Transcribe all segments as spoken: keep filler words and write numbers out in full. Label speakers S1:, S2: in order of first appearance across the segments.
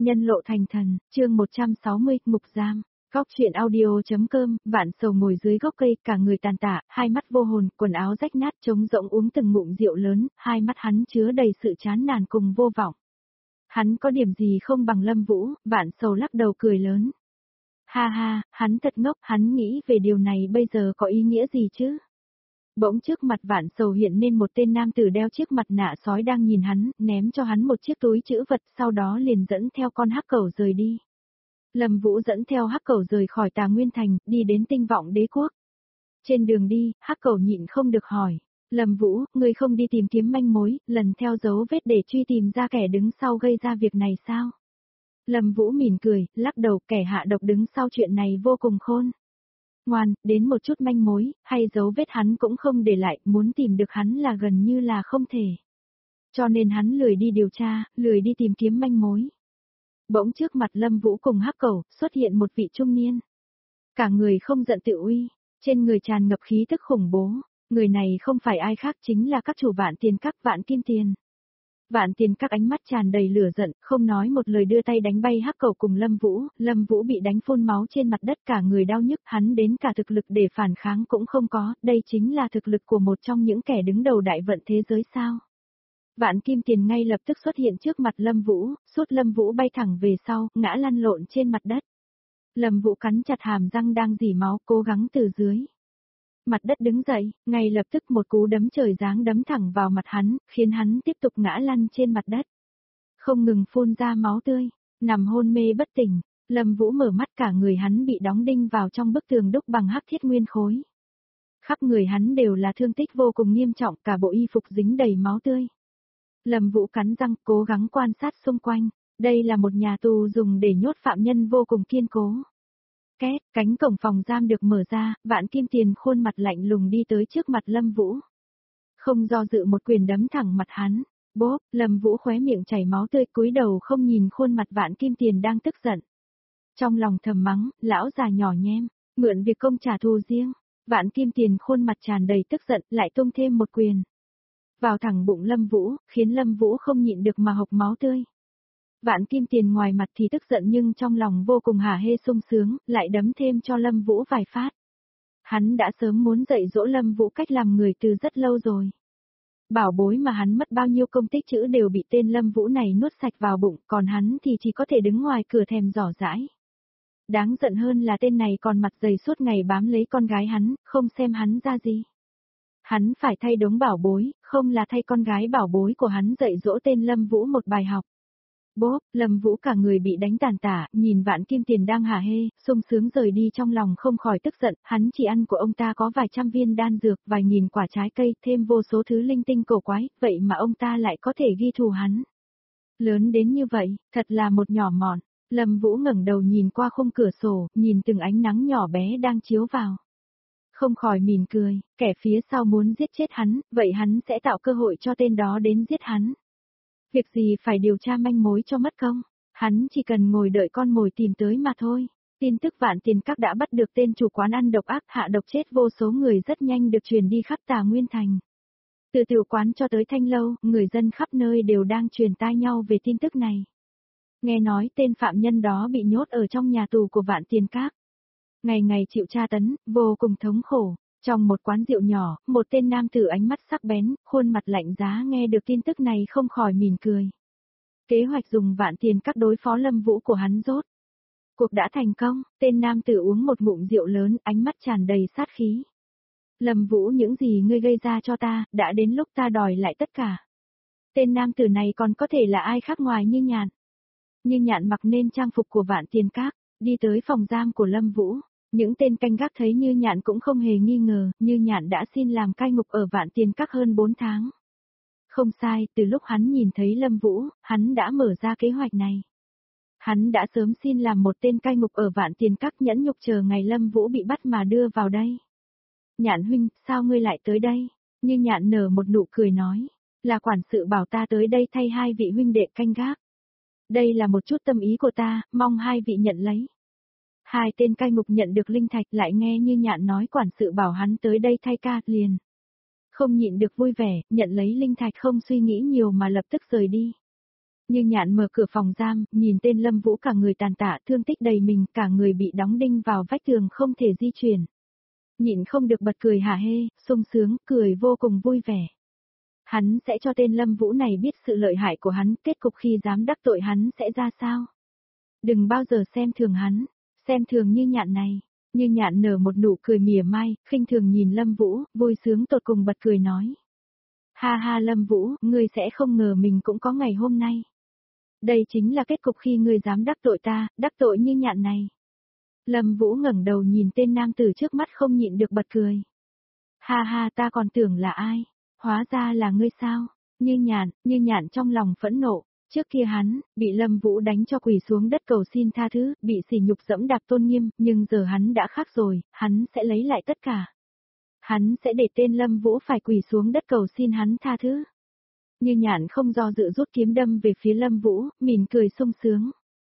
S1: Nhân lộ thành thần, chương một trăm sáu mươi, ngục giam. Góc truyện audio.com, Vạn Sầu ngồi dưới gốc cây, cả người tàn tạ, hai mắt vô hồn, quần áo rách nát, trống rỗng uống từng ngụm rượu lớn, hai mắt hắn chứa đầy sự chán nản cùng vô vọng. Hắn có điểm gì không bằng Lâm Vũ, Vạn Sầu lắc đầu cười lớn. Ha ha, hắn thật ngốc, hắn nghĩ về điều này bây giờ có ý nghĩa gì chứ? Bỗng trước mặt Vạn Sầu hiện nên một tên nam tử đeo chiếc mặt nạ sói đang nhìn hắn, ném cho hắn một chiếc túi trữ vật, sau đó liền dẫn theo con hắc cẩu rời đi. Lâm Vũ dẫn theo hắc cẩu rời khỏi Tà Nguyên Thành, đi đến Tinh Vọng Đế Quốc. Trên đường đi, hắc cẩu nhịn không được hỏi, Lâm Vũ, ngươi không đi tìm kiếm manh mối, lần theo dấu vết để truy tìm ra kẻ đứng sau gây ra việc này sao? Lâm Vũ mỉm cười, lắc đầu, kẻ hạ độc đứng sau chuyện này vô cùng khôn ngoan, đến một chút manh mối, hay dấu vết hắn cũng không để lại, muốn tìm được hắn là gần như là không thể. Cho nên hắn lười đi điều tra, lười đi tìm kiếm manh mối. Bỗng trước mặt Lâm Vũ cùng hắc cẩu, xuất hiện một vị trung niên. Cả người không giận tự uy, trên người tràn ngập khí tức khủng bố, người này không phải ai khác chính là các chủ Vạn Tiền Các, Vạn Kim Tiền. Vạn Tiền Các ánh mắt tràn đầy lửa giận, không nói một lời đưa tay đánh bay hắc cẩu cùng Lâm Vũ, Lâm Vũ bị đánh phun máu trên mặt đất, cả người đau nhức, hắn đến cả thực lực để phản kháng cũng không có, đây chính là thực lực của một trong những kẻ đứng đầu đại vận thế giới sao. Vạn Kim Tiền ngay lập tức xuất hiện trước mặt Lâm Vũ, sút Lâm Vũ bay thẳng về sau, ngã lăn lộn trên mặt đất. Lâm Vũ cắn chặt hàm răng đang rỉ máu, cố gắng từ dưới mặt đất đứng dậy, ngay lập tức một cú đấm trời giáng đấm thẳng vào mặt hắn, khiến hắn tiếp tục ngã lăn trên mặt đất. Không ngừng phun ra máu tươi, nằm hôn mê bất tỉnh, Lâm Vũ mở mắt, cả người hắn bị đóng đinh vào trong bức tường đúc bằng hắc thiết nguyên khối. Khắp người hắn đều là thương tích vô cùng nghiêm trọng, cả bộ y phục dính đầy máu tươi. Lâm Vũ cắn răng, cố gắng quan sát xung quanh, đây là một nhà tù dùng để nhốt phạm nhân vô cùng kiên cố. Két, cánh cổng phòng giam được mở ra, Vạn Kim Tiền khuôn mặt lạnh lùng đi tới trước mặt Lâm Vũ. Không do dự một quyền đấm thẳng mặt hắn, bốp, Lâm Vũ khóe miệng chảy máu tươi, cúi đầu không nhìn khuôn mặt Vạn Kim Tiền đang tức giận. Trong lòng thầm mắng, lão già nhỏ nhem, mượn việc công trả thù riêng. Vạn Kim Tiền khuôn mặt tràn đầy tức giận, lại tung thêm một quyền vào thẳng bụng Lâm Vũ, khiến Lâm Vũ không nhịn được mà hộc máu tươi. Vạn Kim Tiền ngoài mặt thì tức giận nhưng trong lòng vô cùng hả hê sung sướng, lại đấm thêm cho Lâm Vũ vài phát. Hắn đã sớm muốn dạy dỗ Lâm Vũ cách làm người từ rất lâu rồi. Bảo bối mà hắn mất bao nhiêu công tích chữ đều bị tên Lâm Vũ này nuốt sạch vào bụng, còn hắn thì chỉ có thể đứng ngoài cửa thèm giỏ giãi. Đáng giận hơn là tên này còn mặt dày suốt ngày bám lấy con gái hắn, không xem hắn ra gì. Hắn phải thay đống bảo bối, không là thay con gái bảo bối của hắn dạy dỗ tên Lâm Vũ một bài học. Bốp, Lâm Vũ cả người bị đánh tàn tả, nhìn Vạn Kim Tiền đang hả hê, sung sướng rời đi, trong lòng không khỏi tức giận, hắn chỉ ăn của ông ta có vài trăm viên đan dược, vài nghìn quả trái cây, thêm vô số thứ linh tinh cổ quái, vậy mà ông ta lại có thể ghi thù hắn. Lớn đến như vậy, thật là một nhỏ mọn. Lâm Vũ ngẩng đầu nhìn qua khung cửa sổ, nhìn từng ánh nắng nhỏ bé đang chiếu vào. Không khỏi mỉm cười, kẻ phía sau muốn giết chết hắn, vậy hắn sẽ tạo cơ hội cho tên đó đến giết hắn. Việc gì phải điều tra manh mối cho mất công, hắn chỉ cần ngồi đợi con mồi tìm tới mà thôi. Tin tức Vạn Tiền Các đã bắt được tên chủ quán ăn độc ác hạ độc chết vô số người rất nhanh được truyền đi khắp Tà Nguyên Thành. Từ tiểu quán cho tới thanh lâu, người dân khắp nơi đều đang truyền tai nhau về tin tức này. Nghe nói tên phạm nhân đó bị nhốt ở trong nhà tù của Vạn Tiền Các. Ngày ngày chịu tra tấn, vô cùng thống khổ. Trong một quán rượu nhỏ, một tên nam tử ánh mắt sắc bén, khuôn mặt lạnh giá nghe được tin tức này không khỏi mỉm cười. Kế hoạch dùng Vạn Tiền Các đối phó Lâm Vũ của hắn rốt cuộc đã thành công, tên nam tử uống một ngụm rượu lớn, ánh mắt tràn đầy sát khí. Lâm Vũ, những gì ngươi gây ra cho ta, đã đến lúc ta đòi lại tất cả. Tên nam tử này còn có thể là ai khác ngoài Như Nhạn. Như Nhạn mặc nên trang phục của Vạn Tiền Các, đi tới phòng giam của Lâm Vũ. Những tên canh gác thấy Như Nhạn cũng không hề nghi ngờ, Như Nhạn đã xin làm cai ngục ở Vạn Tiền Các hơn bốn tháng. Không sai, từ lúc hắn nhìn thấy Lâm Vũ, hắn đã mở ra kế hoạch này. Hắn đã sớm xin làm một tên cai ngục ở Vạn Tiền Các, nhẫn nhục chờ ngày Lâm Vũ bị bắt mà đưa vào đây. Nhạn huynh, sao ngươi lại tới đây? Như Nhạn nở một nụ cười nói, là quản sự bảo ta tới đây thay hai vị huynh đệ canh gác. Đây là một chút tâm ý của ta, mong hai vị nhận lấy. Hai tên cai ngục nhận được linh thạch, lại nghe Như Nhạn nói quản sự bảo hắn tới đây thay ca, liền không nhịn được vui vẻ, nhận lấy linh thạch không suy nghĩ nhiều mà lập tức rời đi. Như Nhạn mở cửa phòng giam, nhìn tên Lâm Vũ cả người tàn tạ, thương tích đầy mình, cả người bị đóng đinh vào vách tường không thể di chuyển. Nhịn không được bật cười hả hê, sung sướng, cười vô cùng vui vẻ. Hắn sẽ cho tên Lâm Vũ này biết sự lợi hại của hắn, kết cục khi dám đắc tội hắn sẽ ra sao. Đừng bao giờ xem thường hắn, xem thường Như Nhạn này. Như Nhạn nở một nụ cười mỉa mai, khinh thường nhìn Lâm Vũ, vui sướng tột cùng bật cười nói. Ha ha Lâm Vũ, ngươi sẽ không ngờ mình cũng có ngày hôm nay. Đây chính là kết cục khi ngươi dám đắc tội ta, đắc tội Như Nhạn này. Lâm Vũ ngẩng đầu nhìn tên nam tử trước mắt không nhịn được bật cười. Ha ha ta còn tưởng là ai, hóa ra là ngươi sao, Như Nhạn, Như Nhạn trong lòng phẫn nộ. Trước kia hắn, bị Lâm Vũ đánh cho quỳ xuống đất cầu xin tha thứ, bị sỉ nhục dẫm đạp tôn nghiêm, nhưng giờ hắn đã khác rồi, hắn sẽ lấy lại tất cả. Hắn sẽ để tên Lâm Vũ phải quỳ xuống đất cầu xin hắn tha thứ. Như Nhạn không do dự rút kiếm đâm về phía Lâm Vũ, mỉm cười sung sướng.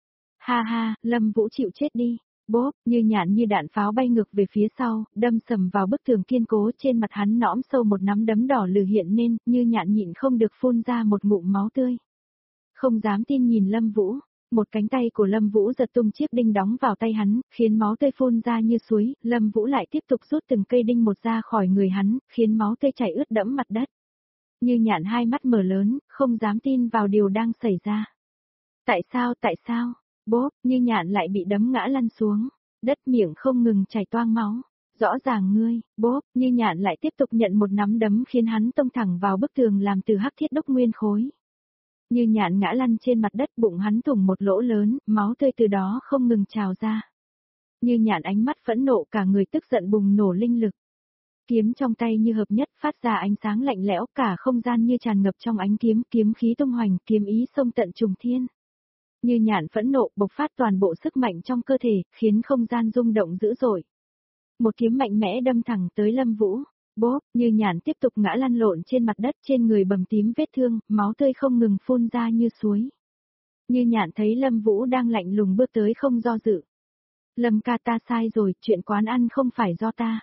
S1: Ha ha, Lâm Vũ chịu chết đi. Bốp, Như Nhạn như đạn pháo bay ngược về phía sau, đâm sầm vào bức tường kiên cố, trên mặt hắn nõm sâu một nắm đấm đỏ lừ hiện nên, Như Nhạn nhịn không được phun ra một ngụm máu tươi. Không dám tin nhìn Lâm Vũ, một cánh tay của Lâm Vũ giật tung chiếc đinh đóng vào tay hắn, khiến máu tươi phun ra như suối, Lâm Vũ lại tiếp tục rút từng cây đinh một ra khỏi người hắn, khiến máu tươi chảy ướt đẫm mặt đất. Như Nhạn hai mắt mở lớn, không dám tin vào điều đang xảy ra. Tại sao, tại sao? Bốp, Như Nhạn lại bị đấm ngã lăn xuống, đất miệng không ngừng chảy toang máu. Rõ ràng ngươi, bốp, Như Nhạn lại tiếp tục nhận một nắm đấm khiến hắn tông thẳng vào bức tường làm từ hắc thiết đúc nguyên khối. Như Nhạn ngã lăn trên mặt đất, bụng hắn thủng một lỗ lớn, máu tươi từ đó không ngừng trào ra. Như Nhạn ánh mắt phẫn nộ, cả người tức giận bùng nổ linh lực. Kiếm trong tay như hợp nhất phát ra ánh sáng lạnh lẽo, cả không gian như tràn ngập trong ánh kiếm, kiếm khí tung hoành, kiếm ý xông tận trùng thiên. Như Nhạn phẫn nộ bộc phát toàn bộ sức mạnh trong cơ thể, khiến không gian rung động dữ dội. Một kiếm mạnh mẽ đâm thẳng tới Lâm Vũ. Bốp, Như Nhạn tiếp tục ngã lăn lộn trên mặt đất, trên người bầm tím vết thương, máu tươi không ngừng phun ra như suối. Như Nhạn thấy Lâm Vũ đang lạnh lùng bước tới không do dự. Lâm ca ta sai rồi, chuyện quán ăn không phải do ta.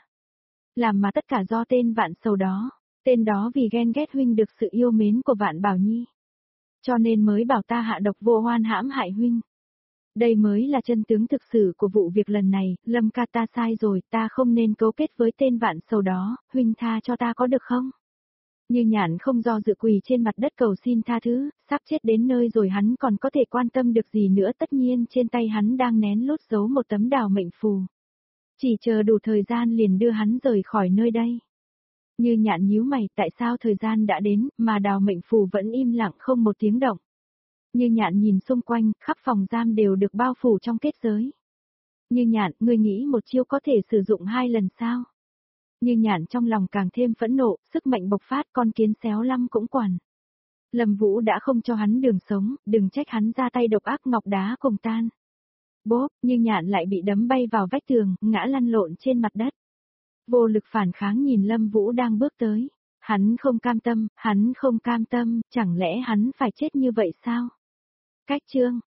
S1: Làm mà tất cả do tên Vạn Sầu đó, tên đó vì ghen ghét huynh được sự yêu mến của Vạn Bảo Nhi. Cho nên mới bảo ta hạ độc vô hoan hãm hại huynh. Đây mới là chân tướng thực sự của vụ việc lần này, Lâm ca ta sai rồi, ta không nên cấu kết với tên Vạn Sầu đó, huynh tha cho ta có được không? Như Nhạn không do dự quỳ trên mặt đất cầu xin tha thứ, sắp chết đến nơi rồi hắn còn có thể quan tâm được gì nữa, tất nhiên trên tay hắn đang nén lút giấu một tấm đào mệnh phù. Chỉ chờ đủ thời gian liền đưa hắn rời khỏi nơi đây. Như Nhạn nhíu mày, tại sao thời gian đã đến, mà đào mệnh phù vẫn im lặng không một tiếng động. Như Nhạn nhìn xung quanh, khắp phòng giam đều được bao phủ trong kết giới. Như Nhạn, ngươi nghĩ một chiêu có thể sử dụng hai lần sao? Như Nhạn trong lòng càng thêm phẫn nộ, sức mạnh bộc phát, con kiến xéo lăm cũng quản. Lâm Vũ đã không cho hắn đường sống, đừng trách hắn ra tay độc ác, ngọc đá cùng tan. Bốp, Như Nhạn lại bị đấm bay vào vách tường, ngã lăn lộn trên mặt đất. Vô lực phản kháng nhìn Lâm Vũ đang bước tới. Hắn không cam tâm, hắn không cam tâm, chẳng lẽ hắn phải chết như vậy sao? Cách chương